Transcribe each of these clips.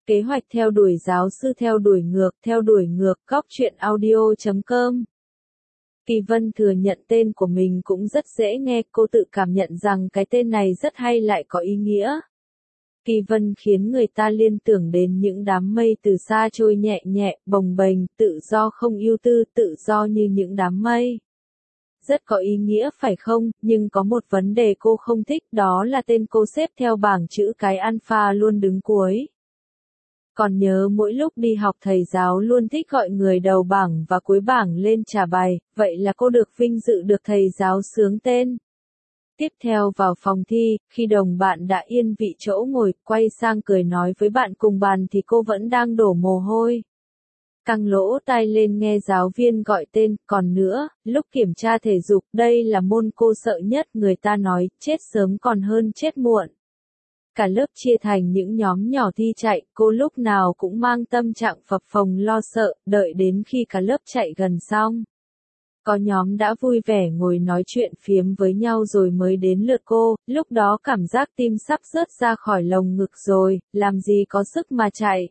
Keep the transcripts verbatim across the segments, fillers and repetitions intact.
Kế hoạch theo đuổi giáo sư theo đuổi ngược, theo đuổi ngược, góc truyện audio chấm com. Kỳ Vân thừa nhận tên của mình cũng rất dễ nghe, cô tự cảm nhận rằng cái tên này rất hay lại có ý nghĩa. Kỳ Vân khiến người ta liên tưởng đến những đám mây từ xa trôi nhẹ nhẹ, bồng bềnh, tự do không ưu tư, tự do như những đám mây. Rất có ý nghĩa phải không, nhưng có một vấn đề cô không thích, đó là tên cô xếp theo bảng chữ cái alpha luôn đứng cuối. Còn nhớ mỗi lúc đi học thầy giáo luôn thích gọi người đầu bảng và cuối bảng lên trả bài, vậy là cô được vinh dự được thầy giáo xướng tên. Tiếp theo vào phòng thi, khi đồng bạn đã yên vị chỗ ngồi, quay sang cười nói với bạn cùng bàn thì cô vẫn đang đổ mồ hôi. Căng lỗ tai lên nghe giáo viên gọi tên, còn nữa, lúc kiểm tra thể dục, đây là môn cô sợ nhất, người ta nói, chết sớm còn hơn chết muộn. Cả lớp chia thành những nhóm nhỏ thi chạy, cô lúc nào cũng mang tâm trạng phập phồng lo sợ, đợi đến khi cả lớp chạy gần xong. Có nhóm đã vui vẻ ngồi nói chuyện phiếm với nhau rồi mới đến lượt cô, lúc đó cảm giác tim sắp rớt ra khỏi lồng ngực rồi, làm gì có sức mà chạy.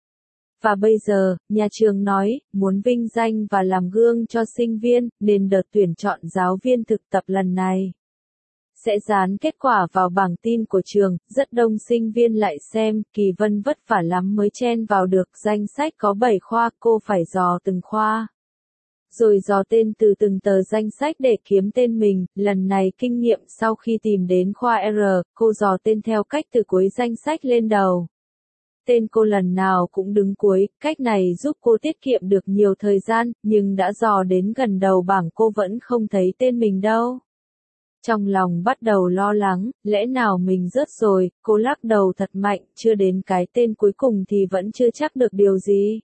Và bây giờ, nhà trường nói, muốn vinh danh và làm gương cho sinh viên, nên đợt tuyển chọn giáo viên thực tập lần này sẽ dán kết quả vào bảng tin của trường, rất đông sinh viên lại xem, Kỳ Vân vất vả lắm mới chen vào được, danh sách có bảy khoa, cô phải dò từng khoa. Rồi dò tên từ từng tờ danh sách để kiếm tên mình, lần này kinh nghiệm sau khi tìm đến khoa R, cô dò tên theo cách từ cuối danh sách lên đầu. Tên cô lần nào cũng đứng cuối, cách này giúp cô tiết kiệm được nhiều thời gian, nhưng đã dò đến gần đầu bảng cô vẫn không thấy tên mình đâu. Trong lòng bắt đầu lo lắng, lẽ nào mình rớt rồi, cô lắc đầu thật mạnh, chưa đến cái tên cuối cùng thì vẫn chưa chắc được điều gì.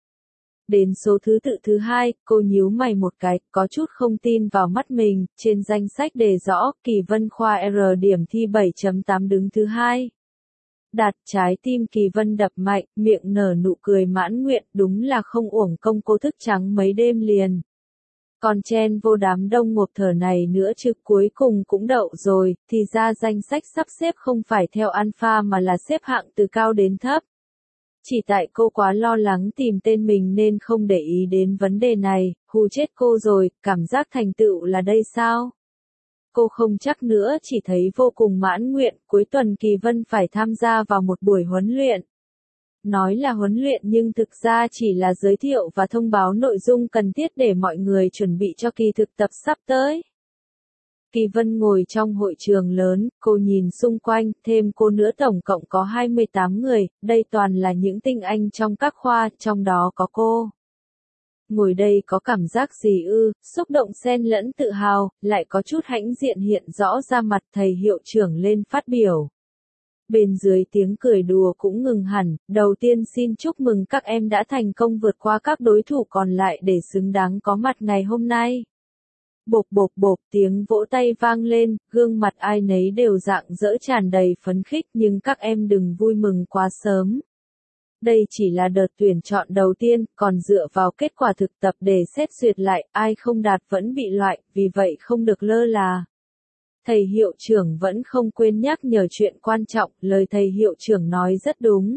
Đến số thứ tự thứ hai, cô nhíu mày một cái, có chút không tin vào mắt mình, trên danh sách đề rõ, Kỳ Vân khoa R điểm thi bảy chấm tám đứng thứ hai. Đạt, trái tim Kỳ Vân đập mạnh, miệng nở nụ cười mãn nguyện, đúng là không uổng công cô thức trắng mấy đêm liền. Còn chen vô đám đông ngộp thở này nữa chứ, cuối cùng cũng đậu rồi, thì ra danh sách sắp xếp không phải theo alpha mà là xếp hạng từ cao đến thấp. Chỉ tại cô quá lo lắng tìm tên mình nên không để ý đến vấn đề này, hù chết cô rồi, cảm giác thành tựu là đây sao? Cô không chắc nữa, chỉ thấy vô cùng mãn nguyện, cuối tuần Kỳ Vân phải tham gia vào một buổi huấn luyện. Nói là huấn luyện nhưng thực ra chỉ là giới thiệu và thông báo nội dung cần thiết để mọi người chuẩn bị cho kỳ thực tập sắp tới. Kỳ Vân ngồi trong hội trường lớn, cô nhìn xung quanh, thêm cô nữa tổng cộng có hai mươi tám người, đây toàn là những tinh anh trong các khoa, trong đó có cô. Ngồi đây có cảm giác gì ư, xúc động xen lẫn tự hào, lại có chút hãnh diện hiện rõ ra mặt, thầy hiệu trưởng lên phát biểu. Bên dưới tiếng cười đùa cũng ngừng hẳn, đầu tiên xin chúc mừng các em đã thành công vượt qua các đối thủ còn lại để xứng đáng có mặt ngày hôm nay. Bộp bộp bộp, tiếng vỗ tay vang lên, gương mặt ai nấy đều rạng rỡ tràn đầy phấn khích, nhưng các em đừng vui mừng quá sớm. Đây chỉ là đợt tuyển chọn đầu tiên, còn dựa vào kết quả thực tập để xét duyệt lại, ai không đạt vẫn bị loại, vì vậy không được lơ là. Thầy hiệu trưởng vẫn không quên nhắc nhở chuyện quan trọng, lời thầy hiệu trưởng nói rất đúng.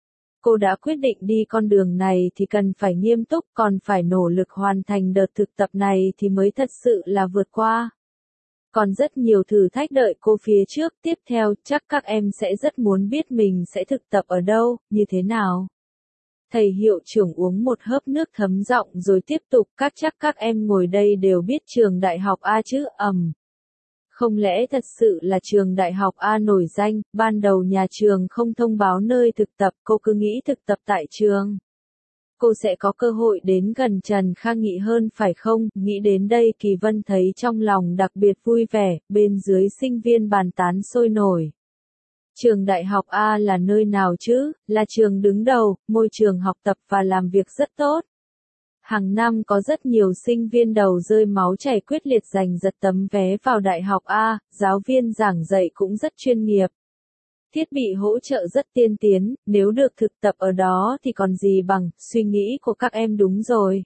Cô đã quyết định đi con đường này thì cần phải nghiêm túc, còn phải nỗ lực hoàn thành đợt thực tập này thì mới thật sự là vượt qua. Còn rất nhiều thử thách đợi cô phía trước, tiếp theo chắc các em sẽ rất muốn biết mình sẽ thực tập ở đâu, như thế nào. Thầy hiệu trưởng uống một hớp nước thấm giọng rồi tiếp tục, các chắc các em ngồi đây đều biết trường đại học A chứ, ầm. Không lẽ thật sự là trường đại học A nổi danh, ban đầu nhà trường không thông báo nơi thực tập, cô cứ nghĩ thực tập tại trường. Cô sẽ có cơ hội đến gần Trần Khang Nghị hơn phải không? Nghĩ đến đây Kỳ Vân thấy trong lòng đặc biệt vui vẻ, bên dưới sinh viên bàn tán sôi nổi. Trường đại học A là nơi nào chứ? Là trường đứng đầu, môi trường học tập và làm việc rất tốt. Hàng năm có rất nhiều sinh viên đầu rơi máu chảy quyết liệt giành giật tấm vé vào đại học A, giáo viên giảng dạy cũng rất chuyên nghiệp. Thiết bị hỗ trợ rất tiên tiến, nếu được thực tập ở đó thì còn gì bằng, suy nghĩ của các em đúng rồi.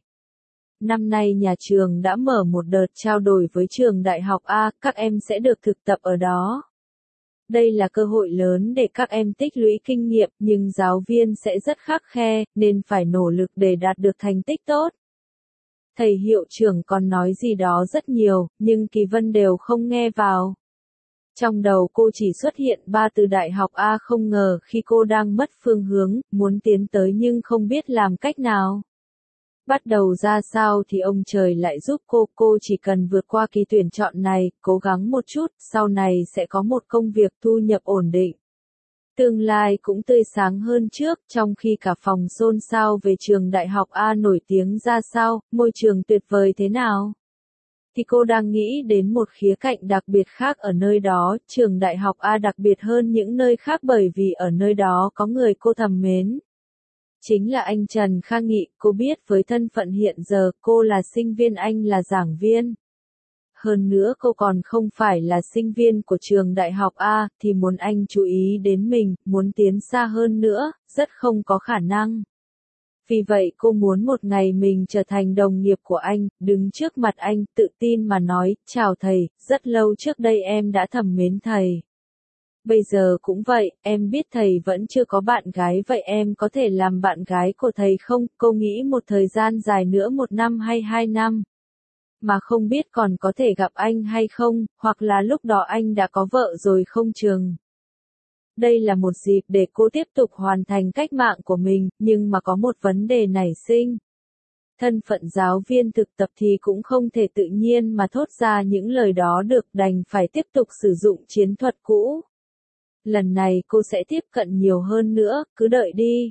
Năm nay nhà trường đã mở một đợt trao đổi với trường đại học A, các em sẽ được thực tập ở đó. Đây là cơ hội lớn để các em tích lũy kinh nghiệm, nhưng giáo viên sẽ rất khắt khe, nên phải nỗ lực để đạt được thành tích tốt. Thầy hiệu trưởng còn nói gì đó rất nhiều, nhưng Kỳ Vân đều không nghe vào. Trong đầu cô chỉ xuất hiện ba từ đại học A, không ngờ khi cô đang mất phương hướng, muốn tiến tới nhưng không biết làm cách nào. Bắt đầu ra sao thì ông trời lại giúp cô, cô chỉ cần vượt qua kỳ tuyển chọn này, cố gắng một chút, sau này sẽ có một công việc thu nhập ổn định. Tương lai cũng tươi sáng hơn trước, trong khi cả phòng xôn xao về trường đại học A nổi tiếng ra sao, môi trường tuyệt vời thế nào. Thì cô đang nghĩ đến một khía cạnh đặc biệt khác ở nơi đó, trường đại học A đặc biệt hơn những nơi khác bởi vì ở nơi đó có người cô thầm mến. Chính là anh Trần Kha Nghị, cô biết với thân phận hiện giờ cô là sinh viên, anh là giảng viên. Hơn nữa cô còn không phải là sinh viên của trường đại học A, thì muốn anh chú ý đến mình, muốn tiến xa hơn nữa, rất không có khả năng. Vì vậy cô muốn một ngày mình trở thành đồng nghiệp của anh, đứng trước mặt anh, tự tin mà nói, chào thầy, rất lâu trước đây em đã thầm mến thầy. Bây giờ cũng vậy, em biết thầy vẫn chưa có bạn gái, vậy em có thể làm bạn gái của thầy không? Cô nghĩ một thời gian dài nữa, một năm hay hai năm. Mà không biết còn có thể gặp anh hay không, hoặc là lúc đó anh đã có vợ rồi không chừng. Đây là một dịp để cô tiếp tục hoàn thành cách mạng của mình, nhưng mà có một vấn đề nảy sinh. Thân phận giáo viên thực tập thì cũng không thể tự nhiên mà thốt ra những lời đó được, đành phải tiếp tục sử dụng chiến thuật cũ. Lần này cô sẽ tiếp cận nhiều hơn nữa, cứ đợi đi.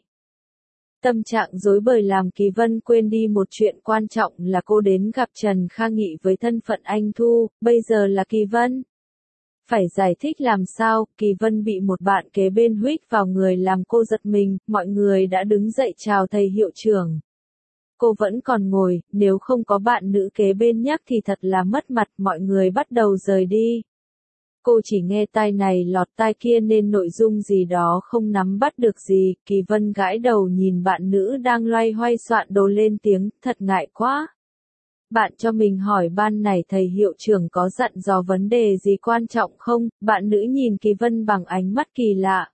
Tâm trạng rối bời làm Kỳ Vân quên đi một chuyện quan trọng là cô đến gặp Trần Kha Nghị với thân phận anh Thu, bây giờ là Kỳ Vân. Phải giải thích làm sao, Kỳ Vân bị một bạn kế bên huých vào người làm cô giật mình, mọi người đã đứng dậy chào thầy hiệu trưởng. Cô vẫn còn ngồi, nếu không có bạn nữ kế bên nhắc thì thật là mất mặt, mọi người bắt đầu rời đi. Cô chỉ nghe tai này lọt tai kia nên nội dung gì đó không nắm bắt được gì, Kỳ Vân gãi đầu nhìn bạn nữ đang loay hoay soạn đồ lên tiếng, thật ngại quá. Bạn cho mình hỏi ban này thầy hiệu trưởng có dặn dò vấn đề gì quan trọng không? Bạn nữ nhìn Kỳ Vân bằng ánh mắt kỳ lạ.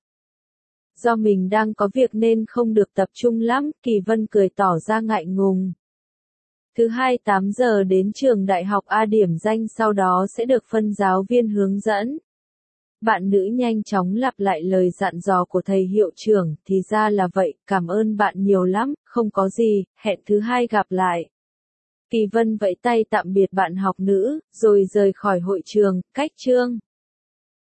Do mình đang có việc nên không được tập trung lắm, Kỳ Vân cười tỏ ra ngại ngùng. Thứ hai tám giờ đến trường đại học A điểm danh, sau đó sẽ được phân giáo viên hướng dẫn. Bạn nữ nhanh chóng lặp lại lời dặn dò của thầy hiệu trưởng, thì ra là vậy, cảm ơn bạn nhiều lắm, không có gì, hẹn thứ hai gặp lại. Kỳ Vân vẫy tay tạm biệt bạn học nữ, rồi rời khỏi hội trường, cách chương.